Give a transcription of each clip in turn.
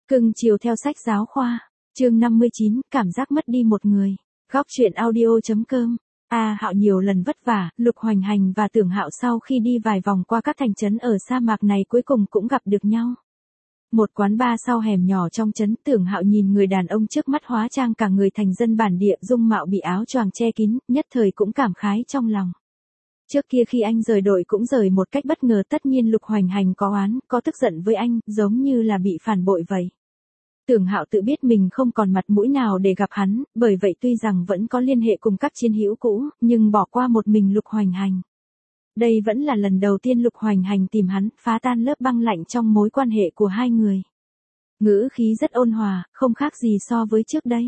Cưng chiều theo sách giáo khoa. Chương 59, cảm giác mất đi một người. Góc truyện audio.com. Hạo nhiều lần vất vả, Lục Hoành Hành và Tưởng Hạo sau khi đi vài vòng qua các thành trấn ở sa mạc này cuối cùng cũng gặp được nhau. Một quán bar sau hẻm nhỏ trong trấn, Tưởng Hạo nhìn người đàn ông trước mắt hóa trang cả người thành dân bản địa, dung mạo bị áo choàng che kín, nhất thời cũng cảm khái trong lòng. Trước kia khi anh rời đội cũng rời một cách bất ngờ, tất nhiên Lục Hoành Hành có oán, có tức giận với anh, giống như là bị phản bội vậy. Tưởng Hạo tự biết mình không còn mặt mũi nào để gặp hắn, bởi vậy tuy rằng vẫn có liên hệ cùng các chiến hữu cũ, nhưng bỏ qua một mình Lục Hoành Hành. Đây vẫn là lần đầu tiên Lục Hoành Hành tìm hắn, phá tan lớp băng lạnh trong mối quan hệ của hai người. Ngữ khí rất ôn hòa, không khác gì so với trước đây.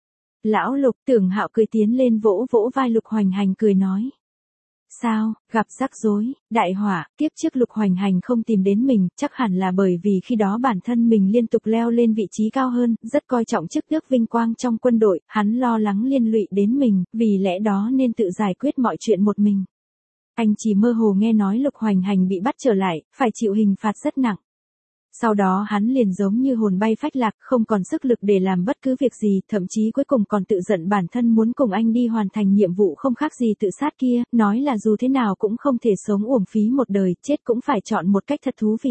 Lão Lục, Tưởng Hạo cười tiến lên vỗ vỗ vai Lục Hoành Hành cười nói. Sao, gặp rắc rối, đại họa, tiếp trước Lục Hoành Hành không tìm đến mình, chắc hẳn là bởi vì khi đó bản thân mình liên tục leo lên vị trí cao hơn, rất coi trọng chức tước vinh quang trong quân đội, hắn lo lắng liên lụy đến mình, vì lẽ đó nên tự giải quyết mọi chuyện một mình. Anh chỉ mơ hồ nghe nói Lục Hoành Hành bị bắt trở lại, phải chịu hình phạt rất nặng. Sau đó hắn liền giống như hồn bay phách lạc, không còn sức lực để làm bất cứ việc gì, thậm chí cuối cùng còn tự giận bản thân muốn cùng anh đi hoàn thành nhiệm vụ không khác gì tự sát kia, nói là dù thế nào cũng không thể sống uổng phí một đời, chết cũng phải chọn một cách thật thú vị.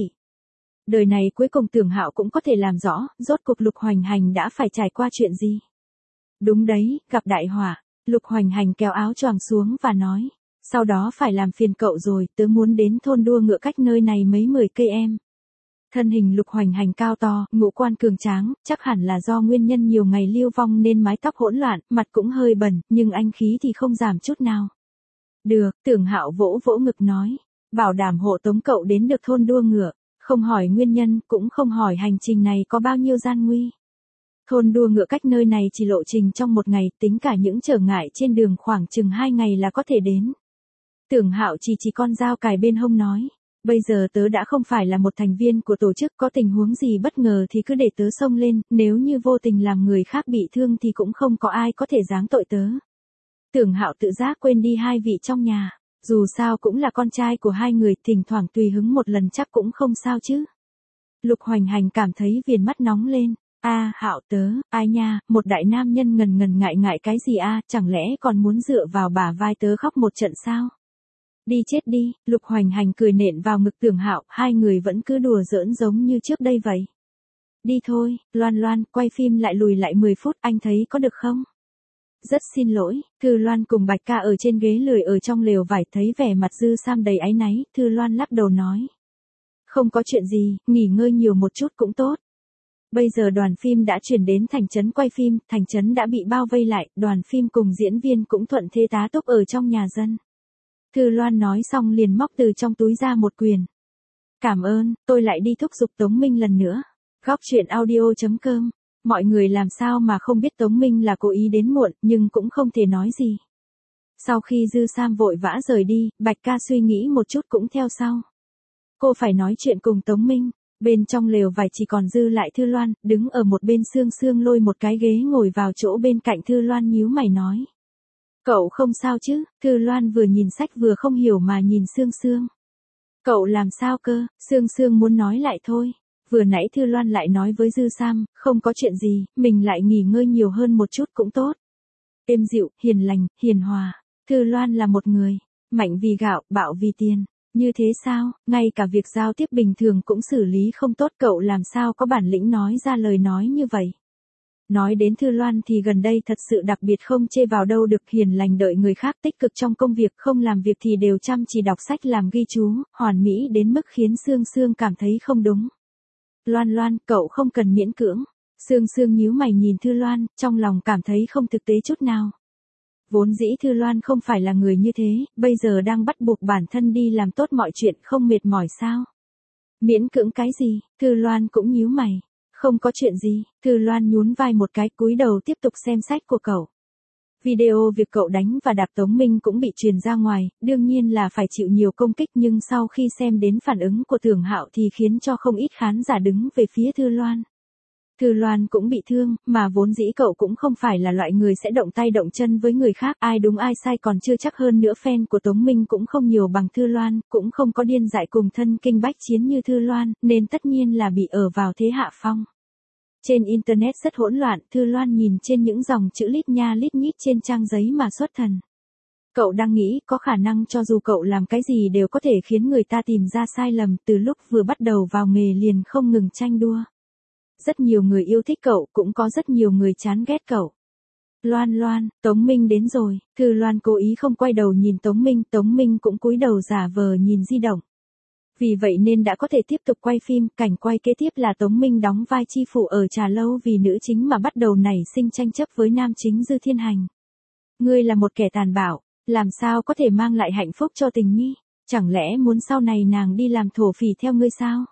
Đời này cuối cùng Tưởng Hạo cũng có thể làm rõ, rốt cuộc Lục Hoành Hành đã phải trải qua chuyện gì. Đúng đấy, gặp đại họa. Lục Hoành Hành kéo áo choàng xuống và nói, sau đó phải làm phiền cậu rồi, tớ muốn đến thôn đua ngựa cách nơi này mấy 10 cây em. Thân hình Lục Hoành Hành cao to, ngũ quan cường tráng, chắc hẳn là do nguyên nhân nhiều ngày lưu vong nên mái tóc hỗn loạn, mặt cũng hơi bẩn, nhưng anh khí thì không giảm chút nào. Được, Tưởng Hạo vỗ vỗ ngực nói, bảo đảm hộ tống cậu đến được thôn đua ngựa, không hỏi nguyên nhân, cũng không hỏi hành trình này có bao nhiêu gian nguy. Thôn đua ngựa cách nơi này chỉ lộ trình trong một ngày, tính cả những trở ngại trên đường khoảng chừng 2 ngày là có thể đến. Tưởng Hạo chỉ con dao cài bên hông nói. Bây giờ tớ đã không phải là một thành viên của tổ chức, có tình huống gì bất ngờ thì cứ để tớ xông lên, nếu như vô tình làm người khác bị thương thì cũng không có ai có thể giáng tội tớ. Tưởng Hạo tự giác quên đi hai vị trong nhà, dù sao cũng là con trai của hai người, thỉnh thoảng tùy hứng một lần chắc cũng không sao chứ. Lục Hoành Hành cảm thấy viền mắt nóng lên. Hạo tớ, ai nha, một đại nam nhân ngần ngần ngại ngại cái gì chẳng lẽ còn muốn dựa vào bả vai tớ khóc một trận sao? Đi chết đi, Lục Hoành Hành cười nện vào ngực Tưởng Hạo, hai người vẫn cứ đùa giỡn giống như trước đây vậy. Đi thôi, Loan, quay phim lại lùi lại 10 phút, anh thấy có được không? Rất xin lỗi, Thư Loan cùng Bạch Ca ở trên ghế lười ở trong lều vải thấy vẻ mặt Dư Sam đầy áy náy, Thư Loan lắc đầu nói. Không có chuyện gì, nghỉ ngơi nhiều một chút cũng tốt. Bây giờ đoàn phim đã chuyển đến thành trấn quay phim, thành trấn đã bị bao vây lại, đoàn phim cùng diễn viên cũng thuận thế tá túc ở trong nhà dân. Thư Loan nói xong liền móc từ trong túi ra một quyển. Cảm ơn, tôi lại đi thúc giục Tống Minh lần nữa. Góc truyện audio.com. Mọi người làm sao mà không biết Tống Minh là cố ý đến muộn, nhưng cũng không thể nói gì. Sau khi Dư Sam vội vã rời đi, Bạch Ca suy nghĩ một chút cũng theo sau. Cô phải nói chuyện cùng Tống Minh. Bên trong lều vải chỉ còn dư lại Thư Loan, đứng ở một bên. Sương lôi một cái ghế ngồi vào chỗ bên cạnh Thư Loan nhíu mày nói. Cậu không sao chứ? Thư Loan vừa nhìn sách vừa không hiểu mà nhìn Sương. Cậu làm sao cơ? Sương muốn nói lại thôi. Vừa nãy Thư Loan lại nói với Dư Sam, không có chuyện gì, mình lại nghỉ ngơi nhiều hơn một chút cũng tốt. Êm dịu, hiền lành, hiền hòa. Thư Loan là một người, mạnh vì gạo, bạo vì tiền. Như thế sao, ngay cả việc giao tiếp bình thường cũng xử lý không tốt, cậu làm sao có bản lĩnh nói ra lời nói như vậy. Nói đến Thư Loan thì gần đây thật sự đặc biệt không chê vào đâu được, hiền lành đợi người khác, tích cực trong công việc, không làm việc thì đều chăm chỉ đọc sách làm ghi chú, hoàn mỹ đến mức khiến Sương cảm thấy không đúng. Loan, cậu không cần miễn cưỡng. Sương nhíu mày nhìn Thư Loan, trong lòng cảm thấy không thực tế chút nào. Vốn dĩ Thư Loan không phải là người như thế, bây giờ đang bắt buộc bản thân đi làm tốt mọi chuyện, không mệt mỏi sao? Miễn cưỡng cái gì? Thư Loan cũng nhíu mày. Không có chuyện gì, Thư Loan nhún vai một cái, cúi đầu tiếp tục xem sách của cậu. Video việc cậu đánh và đạp Tống Minh cũng bị truyền ra ngoài, đương nhiên là phải chịu nhiều công kích, nhưng sau khi xem đến phản ứng của Tưởng Hạo thì khiến cho không ít khán giả đứng về phía Thư Loan. Thư Loan cũng bị thương, mà vốn dĩ cậu cũng không phải là loại người sẽ động tay động chân với người khác, ai đúng ai sai còn chưa chắc, hơn nữa fan của Tống Minh cũng không nhiều bằng Thư Loan, cũng không có điên dại cùng thân kinh bách chiến như Thư Loan, nên tất nhiên là bị ở vào thế hạ phong. Trên Internet rất hỗn loạn, Thư Loan nhìn trên những dòng chữ lít nha lít nhít trên trang giấy mà xuất thần. Cậu đang nghĩ có khả năng cho dù cậu làm cái gì đều có thể khiến người ta tìm ra sai lầm, từ lúc vừa bắt đầu vào nghề liền không ngừng tranh đua. Rất nhiều người yêu thích cậu, cũng có rất nhiều người chán ghét cậu. Loan Loan, Tống Minh đến rồi. Thư Loan cố ý không quay đầu nhìn Tống Minh cũng cúi đầu giả vờ nhìn di động. Vì vậy nên đã có thể tiếp tục quay phim, cảnh quay kế tiếp là Tống Minh đóng vai chi phủ ở trà lâu vì nữ chính mà bắt đầu nảy sinh tranh chấp với nam chính Dư Thiên Hành. Ngươi là một kẻ tàn bạo, làm sao có thể mang lại hạnh phúc cho tình nhi? Chẳng lẽ muốn sau này nàng đi làm thổ phỉ theo ngươi sao?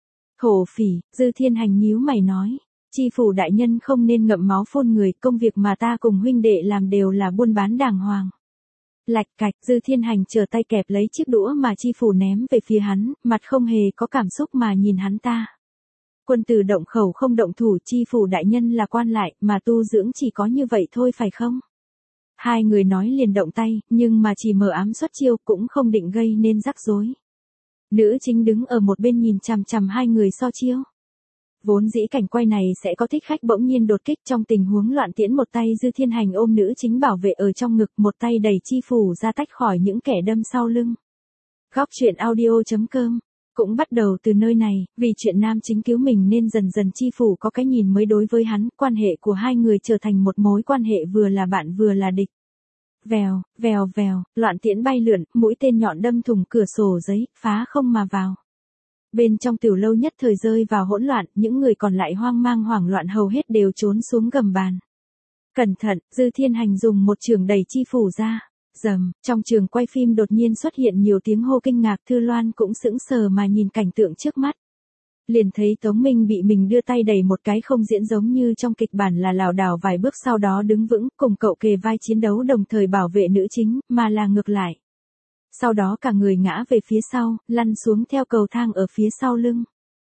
Thổ phỉ, Dư Thiên Hành nhíu mày nói. Chi phủ đại nhân không nên ngậm máu phun người, công việc mà ta cùng huynh đệ làm đều là buôn bán đàng hoàng. Lạch cạch, Dư Thiên Hành trở tay kẹp lấy chiếc đũa mà chi phủ ném về phía hắn, mặt không hề có cảm xúc mà nhìn hắn ta. Quân tử động khẩu không động thủ, chi phủ đại nhân là quan lại, mà tu dưỡng chỉ có như vậy thôi phải không? Hai người nói liền động tay, nhưng mà chỉ mờ ám xuất chiêu cũng không định gây nên rắc rối. Nữ chính đứng ở một bên nhìn chằm chằm hai người so chiêu. Vốn dĩ cảnh quay này sẽ có thích khách bỗng nhiên đột kích, trong tình huống loạn tiễn một tay Dư Thiên Hành ôm nữ chính bảo vệ ở trong ngực, một tay đẩy chi phủ ra tách khỏi những kẻ đâm sau lưng. Góc truyện audio.com cũng bắt đầu từ nơi này, vì chuyện nam chính cứu mình nên dần dần chi phủ có cái nhìn mới đối với hắn, quan hệ của hai người trở thành một mối quan hệ vừa là bạn vừa là địch. Vèo, vèo vèo, loạn tiễn bay lượn, mũi tên nhọn đâm thủng cửa sổ giấy, phá không mà vào. Bên trong tiểu lâu nhất thời rơi vào hỗn loạn, những người còn lại hoang mang hoảng loạn hầu hết đều trốn xuống gầm bàn. Cẩn thận, Dư Thiên Hành dùng một chưởng đẩy chi phủ ra. Rầm, trong trường quay phim đột nhiên xuất hiện nhiều tiếng hô kinh ngạc, Thư Loan cũng sững sờ mà nhìn cảnh tượng trước mắt. Liền thấy Tống Minh bị mình đưa tay đẩy một cái, không diễn giống như trong kịch bản là lảo đảo vài bước sau đó đứng vững, cùng cậu kề vai chiến đấu đồng thời bảo vệ nữ chính, mà là ngược lại. Sau đó cả người ngã về phía sau, lăn xuống theo cầu thang ở phía sau lưng.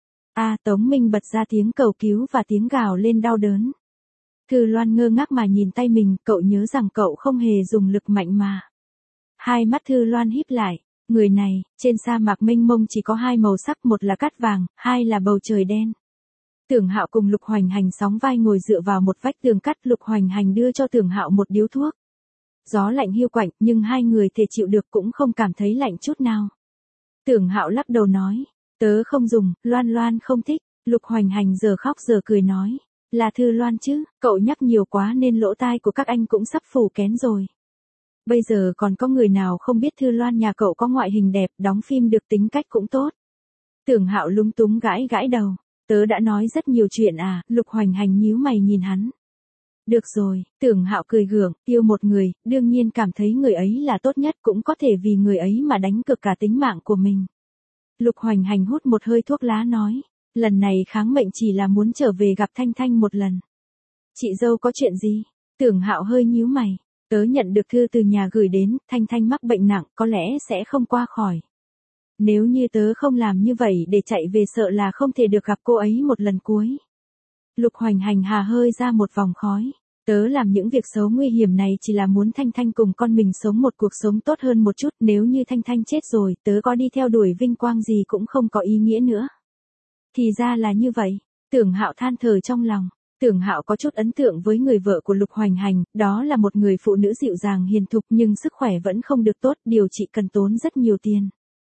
Tống Minh bật ra tiếng cầu cứu và tiếng gào lên đau đớn. Thư Loan ngơ ngác mà nhìn tay mình, cậu nhớ rằng cậu không hề dùng lực mạnh mà. Hai mắt Thư Loan híp lại, người này, trên sa mạc mênh mông chỉ có hai màu sắc, một là cát vàng, hai là bầu trời đen. Tưởng Hạo cùng Lục Hoành Hành sóng vai ngồi dựa vào một vách tường cắt, Lục Hoành Hành đưa cho Tưởng Hạo một điếu thuốc. Gió lạnh hiu quạnh, nhưng hai người thể chịu được cũng không cảm thấy lạnh chút nào. Tưởng Hạo lắc đầu nói, tớ không dùng, Loan Loan không thích. Lục Hoành Hành giờ khóc giờ cười nói, là Thư Loan chứ, cậu nhắc nhiều quá nên lỗ tai của các anh cũng sắp phủ kén rồi. Bây giờ còn có người nào không biết Thư Loan nhà cậu có ngoại hình đẹp, đóng phim được, tính cách cũng tốt. Tưởng Hạo lúng túng gãi gãi đầu, tớ đã nói rất nhiều chuyện à, Lục Hoành Hành nhíu mày nhìn hắn. Được rồi, Tưởng Hạo cười gượng, yêu một người, đương nhiên cảm thấy người ấy là tốt nhất, cũng có thể vì người ấy mà đánh cược cả tính mạng của mình. Lục Hoành Hành hút một hơi thuốc lá nói, lần này kháng mệnh chỉ là muốn trở về gặp Thanh Thanh một lần. Chị dâu có chuyện gì? Tưởng Hạo hơi nhíu mày, tớ nhận được thư từ nhà gửi đến, Thanh Thanh mắc bệnh nặng, có lẽ sẽ không qua khỏi. Nếu như tớ không làm như vậy để chạy về sợ là không thể được gặp cô ấy một lần cuối. Lục Hoành Hành hà hơi ra một vòng khói. Tớ làm những việc xấu nguy hiểm này chỉ là muốn Thanh Thanh cùng con mình sống một cuộc sống tốt hơn một chút, nếu như Thanh Thanh chết rồi, tớ có đi theo đuổi vinh quang gì cũng không có ý nghĩa nữa. Thì ra là như vậy, Tưởng Hạo than thở trong lòng. Tưởng Hạo có chút ấn tượng với người vợ của Lục Hoành Hành, đó là một người phụ nữ dịu dàng hiền thục nhưng sức khỏe vẫn không được tốt, điều trị cần tốn rất nhiều tiền.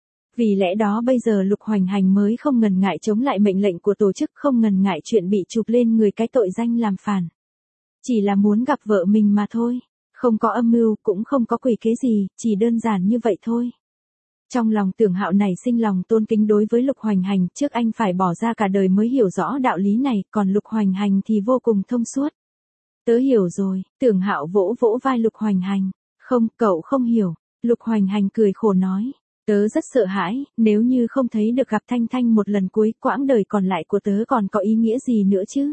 Vì lẽ đó bây giờ Lục Hoành Hành mới không ngần ngại chống lại mệnh lệnh của tổ chức, không ngần ngại chuyện bị chụp lên người cái tội danh làm phản. Chỉ là muốn gặp vợ mình mà thôi, không có âm mưu, cũng không có quỷ kế gì, chỉ đơn giản như vậy thôi. Trong lòng Tưởng Hạo nảy sinh lòng tôn kính đối với Lục Hoành Hành, trước anh phải bỏ ra cả đời mới hiểu rõ đạo lý này, còn Lục Hoành Hành thì vô cùng thông suốt. Tớ hiểu rồi, Tưởng Hạo vỗ vỗ vai Lục Hoành Hành. Không, cậu không hiểu. Lục Hoành Hành cười khổ nói. Tớ rất sợ hãi, nếu như không thấy được gặp Thanh Thanh một lần cuối, quãng đời còn lại của tớ còn có ý nghĩa gì nữa chứ?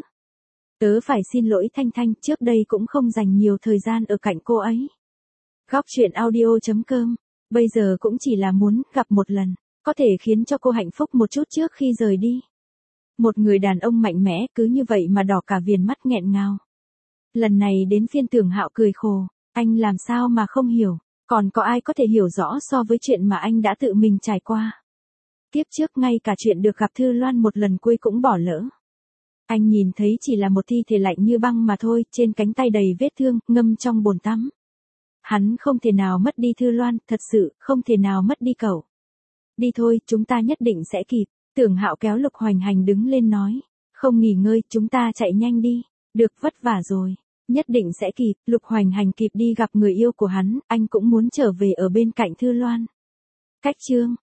Tớ phải xin lỗi Thanh Thanh, trước đây cũng không dành nhiều thời gian ở cạnh cô ấy. Góc truyện audio.com, bây giờ cũng chỉ là muốn gặp một lần, có thể khiến cho cô hạnh phúc một chút trước khi rời đi. Một người đàn ông mạnh mẽ cứ như vậy mà đỏ cả viền mắt nghẹn ngào. Lần này đến phiên Tưởng Hạo cười khổ, anh làm sao mà không hiểu, còn có ai có thể hiểu rõ so với chuyện mà anh đã tự mình trải qua. Kiếp trước ngay cả chuyện được gặp Thư Loan một lần cuối cũng bỏ lỡ. Anh nhìn thấy chỉ là một thi thể lạnh như băng mà thôi, trên cánh tay đầy vết thương, ngâm trong bồn tắm. Hắn không thể nào mất đi Thư Loan, thật sự, không thể nào mất đi cậu. Đi thôi, chúng ta nhất định sẽ kịp. Tưởng Hạo kéo Lục Hoành Hành đứng lên nói. Không nghỉ ngơi, chúng ta chạy nhanh đi. Được, vất vả rồi. Nhất định sẽ kịp, Lục Hoành Hành kịp đi gặp người yêu của hắn, anh cũng muốn trở về ở bên cạnh Thư Loan. Cách chương